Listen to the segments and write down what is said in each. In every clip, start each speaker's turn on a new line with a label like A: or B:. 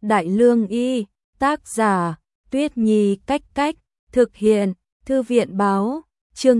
A: Đại Lương Y, tác giả, Tuyết Nhi Cách Cách, thực hiện, Thư viện Báo, chương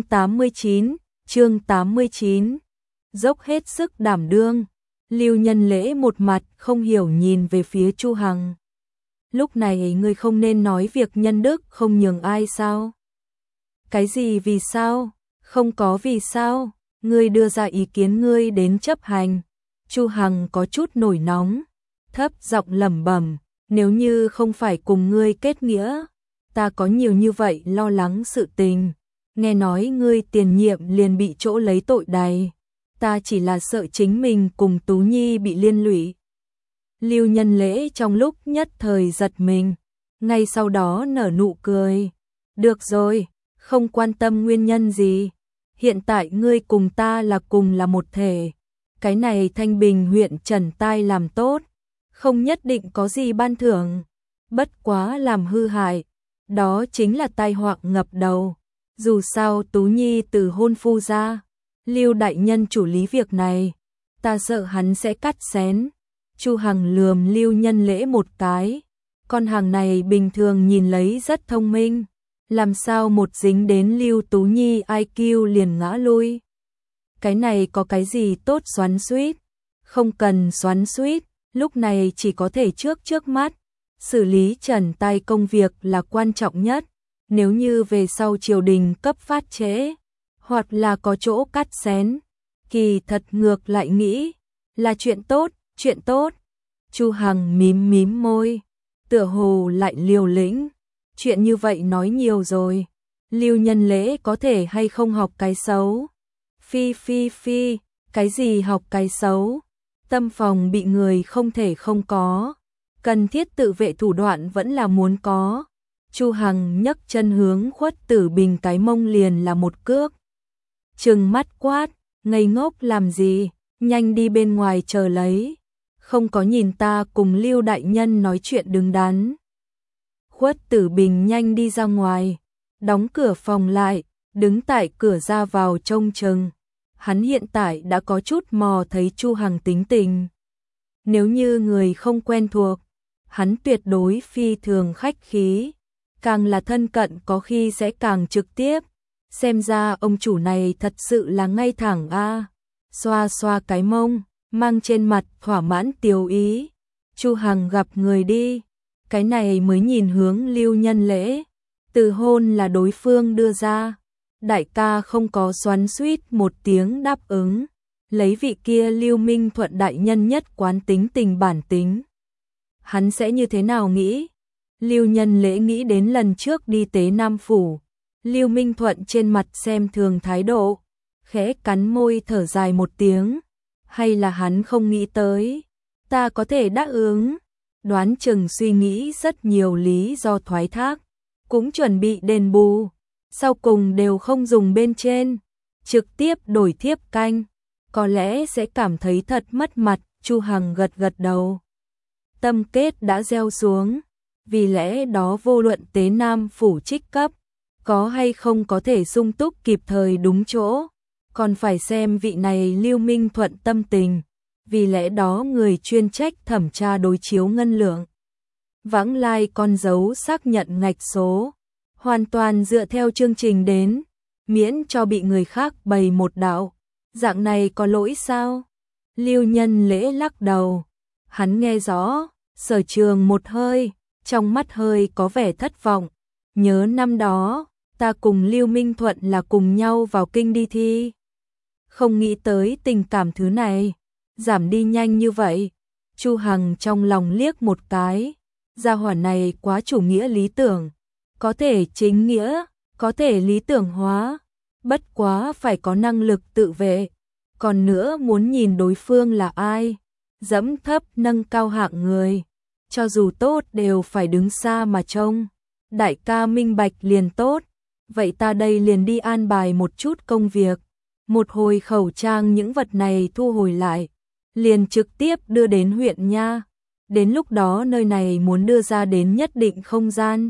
A: 89, dốc hết sức đảm đương. Lưu Nhân Lễ một mặt không hiểu nhìn về phía Chu Hằng. Lúc này ngươi không nên nói việc nhân đức không nhường ai sao? Cái gì vì sao? Không có vì sao, ngươi đưa ra ý kiến ngươi đến chấp hành. Chu Hằng có chút nổi nóng, thấp giọng lẩm bẩm, nếu như không phải cùng ngươi kết nghĩa, ta có nhiều như vậy lo lắng sự tình. Nghe nói ngươi tiền nhiệm liền bị chỗ lấy tội đày, ta chỉ là sợ chính mình cùng Tú Nhi bị liên lụy. Lưu Nhân Lễ trong lúc nhất thời giật mình, ngay sau đó nở nụ cười. Được rồi, không quan tâm nguyên nhân gì. Hiện tại ngươi cùng ta là cùng là một thể. Cái này Thanh Bình huyện Trần Tai làm tốt, không nhất định có gì ban thưởng. Bất quá làm hư hại, đó chính là tai họa ngập đầu. Dù sao Tú Nhi từ hôn phu ra, Lưu đại nhân chủ lý việc này, ta sợ hắn sẽ cắt xén. Chu Hằng lườm Lưu Nhân Lễ một cái. Con hàng này bình thường nhìn lấy rất thông minh, làm sao một dính đến Lưu Tú Nhi IQ liền ngã lui. Cái này có cái gì tốt xoắn xuýt? Không cần xoắn xuýt, lúc này chỉ có thể trước mắt. Xử lý Trần Tai công việc là quan trọng nhất. Nếu như về sau triều đình cấp phát trễ, hoặc là có chỗ cắt xén, kỳ thật ngược lại nghĩ là chuyện tốt. Chu Hằng mím môi, tựa hồ lại liều lĩnh. Chuyện như vậy nói nhiều rồi, Lưu Nhân Lễ có thể hay không học cái xấu? Phi, cái gì học cái xấu? Tâm phòng bị người không thể không có, cần thiết tự vệ thủ đoạn vẫn là muốn có. Chu Hằng nhấc chân hướng Khuất Tử Bình cái mông liền là một cước. Trừng mắt quát, ngây ngốc làm gì, nhanh đi bên ngoài chờ lấy. Không có nhìn ta cùng Lưu đại nhân nói chuyện đứng đắn. Khuất Tử Bình nhanh đi ra ngoài, đóng cửa phòng lại, đứng tại cửa ra vào trông chừng. Hắn hiện tại đã có chút mò thấy Chu Hằng tính tình. Nếu như người không quen thuộc, hắn tuyệt đối phi thường khách khí, càng là thân cận có khi sẽ càng trực tiếp. Xem ra ông chủ này thật sự là ngay thẳng a. Xoa xoa cái mông, mang trên mặt thỏa mãn tiêu ý. Chu Hằng gặp người đi, cái này mới nhìn hướng Lưu Nhân Lễ. Từ hôn là đối phương đưa ra, đại ca không có xoắn xuýt một tiếng đáp ứng. Lấy vị kia Lưu Minh Thuận đại nhân nhất quán tính tình bản tính, hắn sẽ như thế nào nghĩ? Lưu Nhân Lễ nghĩ đến lần trước đi Tế Nam phủ, Lưu Minh Thuận trên mặt xem thường thái độ, khẽ cắn môi thở dài một tiếng. Hay là hắn không nghĩ tới, ta có thể đáp ứng. Đoán chừng suy nghĩ rất nhiều lý do thoái thác, cũng chuẩn bị đền bù, sau cùng đều không dùng bên trên, trực tiếp đổi thiếp canh, có lẽ sẽ cảm thấy thật mất mặt. Chu Hằng gật đầu, tâm kết đã gieo xuống, vì lẽ đó vô luận Tế Nam phủ trích cấp có hay không có thể sung túc kịp thời đúng chỗ, còn phải xem vị này Lưu Minh Thuận tâm tình. Vì lẽ đó người chuyên trách thẩm tra đối chiếu ngân lượng, vãng lai con dấu xác nhận ngạch số, hoàn toàn dựa theo chương trình đến, miễn cho bị người khác bày một đạo. Dạng này có lỗi sao? Lưu Nhân Lễ lắc đầu, hắn nghe rõ. Sở Trường một hơi, trong mắt hơi có vẻ thất vọng. Nhớ năm đó, ta cùng Lưu Minh Thuận là cùng nhau vào kinh đi thi. Không nghĩ tới tình cảm thứ này giảm đi nhanh như vậy. Chu Hằng trong lòng liếc một cái, gia hỏa này quá chủ nghĩa lý tưởng, có thể chính nghĩa, có thể lý tưởng hóa, bất quá phải có năng lực tự vệ. Còn nữa muốn nhìn đối phương là ai, dẫm thấp nâng cao hạng người, cho dù tốt đều phải đứng xa mà trông. Đại ca minh bạch liền tốt, vậy ta đây liền đi an bài một chút công việc. Một hồi khẩu trang những vật này thu hồi lại, liền trực tiếp đưa đến huyện nha. Đến lúc đó nơi này muốn đưa ra đến nhất định không gian,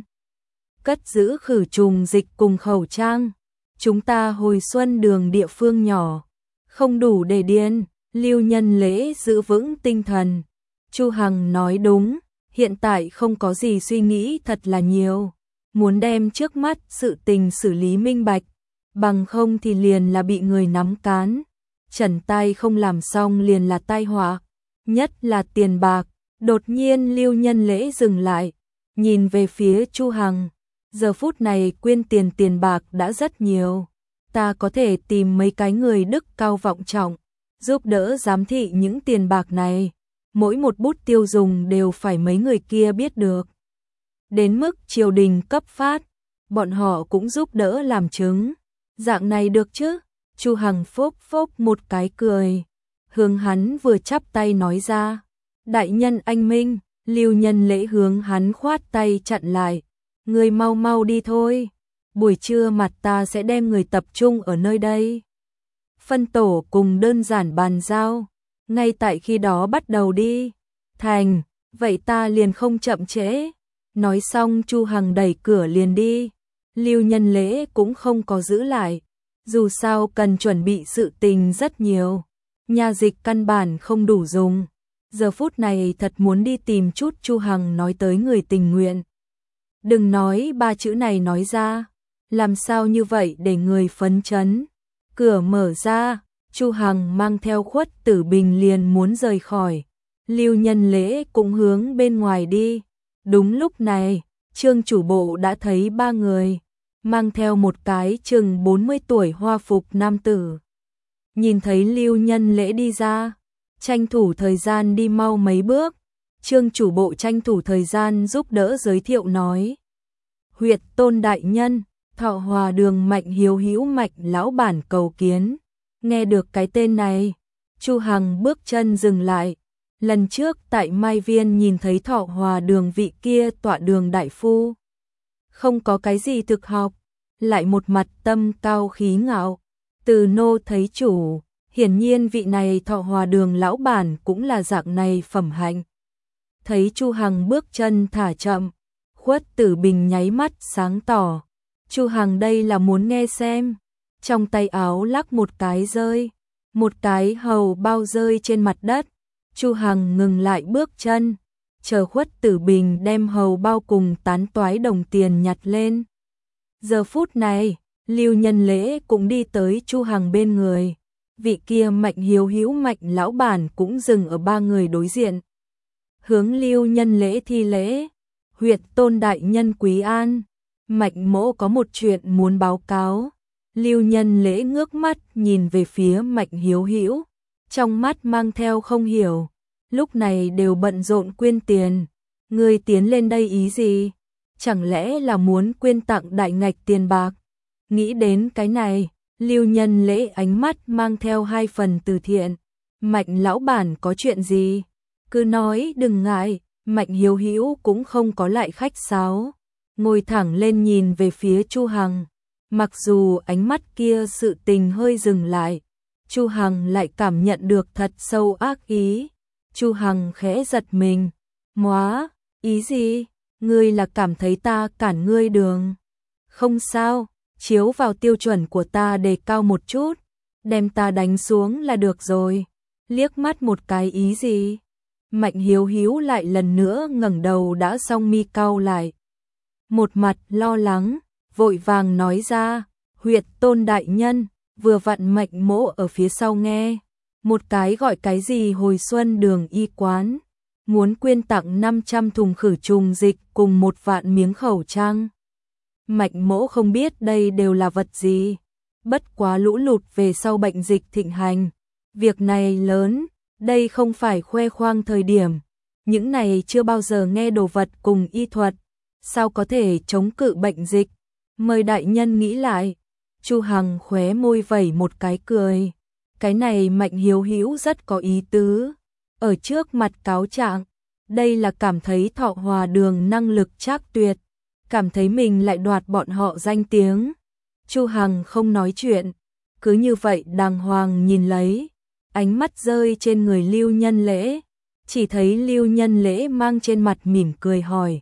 A: cất giữ khử trùng dịch cùng khẩu trang. Chúng ta hồi xuân đường địa phương nhỏ, không đủ để điên. Lưu Nhân Lễ giữ vững tinh thần. Chu Hằng nói đúng, hiện tại không có gì suy nghĩ thật là nhiều, muốn đem trước mắt sự tình xử lý minh bạch, bằng không thì liền là bị người nắm cán, trần tay không làm xong liền là tai họa, nhất là tiền bạc. Đột nhiên Lưu Nhân Lễ dừng lại, nhìn về phía Chu Hằng, giờ phút này quyên tiền bạc đã rất nhiều, ta có thể tìm mấy cái người đức cao vọng trọng, giúp đỡ giám thị những tiền bạc này, mỗi một bút tiêu dùng đều phải mấy người kia biết được. Đến mức triều đình cấp phát, bọn họ cũng giúp đỡ làm chứng, dạng này được chứ? Chu Hằng phốc phốc một cái cười, hướng hắn vừa chắp tay nói ra, đại nhân anh minh. Lưu Nhân Lễ hướng hắn khoát tay chặn lại, người mau mau đi thôi, buổi trưa mặt ta sẽ đem người tập trung ở nơi đây. Phân tổ cùng đơn giản bàn giao, ngay tại khi đó bắt đầu đi. Thành, vậy ta liền không chậm trễ. Nói xong Chu Hằng đẩy cửa liền đi, Lưu Nhân Lễ cũng không có giữ lại, dù sao cần chuẩn bị sự tình rất nhiều, nhà dịch căn bản không đủ dùng. Giờ phút này thật muốn đi tìm chút Chu Hằng nói tới người tình nguyện. Đừng nói ba chữ này nói ra, làm sao như vậy để người phấn chấn. Cửa mở ra, Chu Hằng mang theo Khuất Tử Bình liền muốn rời khỏi. Lưu Nhân Lễ cũng hướng bên ngoài đi. Đúng lúc này, Trương chủ bộ đã thấy ba người, mang theo một cái chừng 40 tuổi hoa phục nam tử. Nhìn thấy Lưu Nhân Lễ đi ra, tranh thủ thời gian đi mau mấy bước, Trương chủ bộ tranh thủ thời gian giúp đỡ giới thiệu nói. Huyệt Tôn đại nhân, Thọ Hòa Đường Mạnh Hiếu Hữu Mạnh lão bản cầu kiến. Nghe được cái tên này, Chu Hằng bước chân dừng lại. Lần trước tại Mai Viên nhìn thấy Thọ Hòa Đường vị kia tọa đường đại phu, không có cái gì thực học, lại một mặt tâm cao khí ngạo. Từ nô thấy chủ, hiển nhiên vị này Thọ Hòa Đường lão bản cũng là dạng này phẩm hạnh. Thấy Chu Hằng bước chân thả chậm, Khuất Tử Bình nháy mắt sáng tỏ. Chu Hằng đây là muốn nghe xem. Trong tay áo lắc một cái rơi, một cái hầu bao rơi trên mặt đất. Chu Hằng ngừng lại bước chân, chờ Khuất Tử Bình đem hầu bao cùng tán toái đồng tiền nhặt lên. Giờ phút này, Lưu Nhân Lễ cũng đi tới Chu Hằng bên người. Vị kia Mạnh Hiếu Hữu Mạnh lão bản cũng dừng ở ba người đối diện. Hướng Lưu Nhân Lễ thi lễ, huyệt Tôn đại nhân quý an, Mạnh mỗ có một chuyện muốn báo cáo. Lưu Nhân Lễ ngước mắt nhìn về phía Mạnh Hiếu Hữu, trong mắt mang theo không hiểu, lúc này đều bận rộn quyên tiền, ngươi tiến lên đây ý gì? Chẳng lẽ là muốn quyên tặng đại ngạch tiền bạc? Nghĩ đến cái này, Lưu Nhân Lễ ánh mắt mang theo hai phần từ thiện. Mạnh lão bản có chuyện gì? Cứ nói đừng ngại. Mạnh Hiếu Hữu cũng không có lại khách sáo, ngồi thẳng lên nhìn về phía Chu Hằng. Mặc dù ánh mắt kia sự tình hơi dừng lại, Chu Hằng lại cảm nhận được thật sâu ác ý. Chu Hằng khẽ giật mình. Móa, ý gì? Ngươi là cảm thấy ta cản ngươi đường? Không sao, chiếu vào tiêu chuẩn của ta đề cao một chút, đem ta đánh xuống là được rồi. Liếc mắt một cái ý gì? Mạnh Hiếu Hữu lại lần nữa ngẩng đầu đã song mi cau lại. Một mặt lo lắng, vội vàng nói ra, huyệt Tôn đại nhân, vừa vặn Mạnh mỗ ở phía sau nghe. Một cái gọi cái gì hồi xuân đường y quán, muốn quyên tặng 500 thùng khử trùng dịch cùng 1 vạn miếng khẩu trang. Mạnh mỗ không biết đây đều là vật gì, bất quá lũ lụt về sau bệnh dịch thịnh hành. Việc này lớn, đây không phải khoe khoang thời điểm, những này chưa bao giờ nghe đồ vật cùng y thuật, sao có thể chống cự bệnh dịch, mời đại nhân nghĩ lại. Chu Hằng khóe môi vẩy một cái cười, cái này Mạnh Hiếu Hữu rất có ý tứ, ở trước mặt cáo trạng, đây là cảm thấy Thọ Hòa Đường năng lực trác tuyệt, cảm thấy mình lại đoạt bọn họ danh tiếng. Chu Hằng không nói chuyện, cứ như vậy đàng hoàng nhìn lấy, ánh mắt rơi trên người Lưu Nhân Lễ, chỉ thấy Lưu Nhân Lễ mang trên mặt mỉm cười hỏi,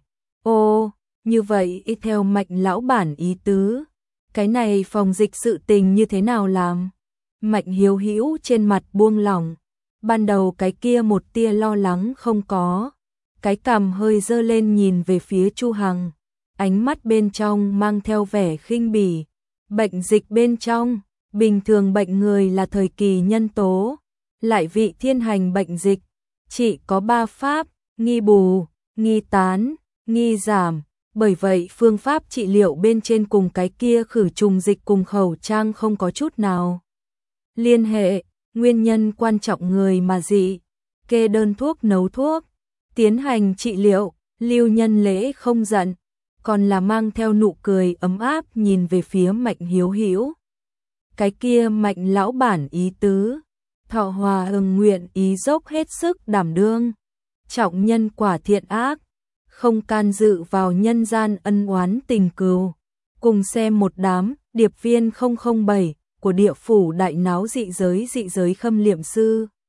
A: ô, như vậy y theo Mạnh lão bản ý tứ, cái này phòng dịch sự tình như thế nào làm? Mạnh Hiếu Hữu trên mặt buông lỏng, ban đầu cái kia một tia lo lắng không có, cái cằm hơi dơ lên nhìn về phía Chu Hằng, ánh mắt bên trong mang theo vẻ khinh bỉ. Bệnh dịch bên trong, bình thường bệnh người là thời kỳ nhân tố, lại vị thiên hành bệnh dịch, chỉ có 3 pháp, nghi bù, nghi tán, nghi giảm. Bởi vậy phương pháp trị liệu bên trên cùng cái kia khử trùng dịch cùng khẩu trang không có chút nào liên hệ. Nguyên nhân quan trọng người mà dị, kê đơn thuốc nấu thuốc, tiến hành trị liệu. Lưu Nhân Lễ không giận, còn là mang theo nụ cười ấm áp nhìn về phía Mạnh Hiếu Hữu. Cái kia Mạnh lão bản ý tứ, Thọ Hòa ưng nguyện ý dốc hết sức đảm đương, trọng nhân quả thiện ác, không can dự vào nhân gian ân oán tình cừu. Cùng xem một đám điệp viên 007 của địa phủ đại náo dị giới khâm liệm sư.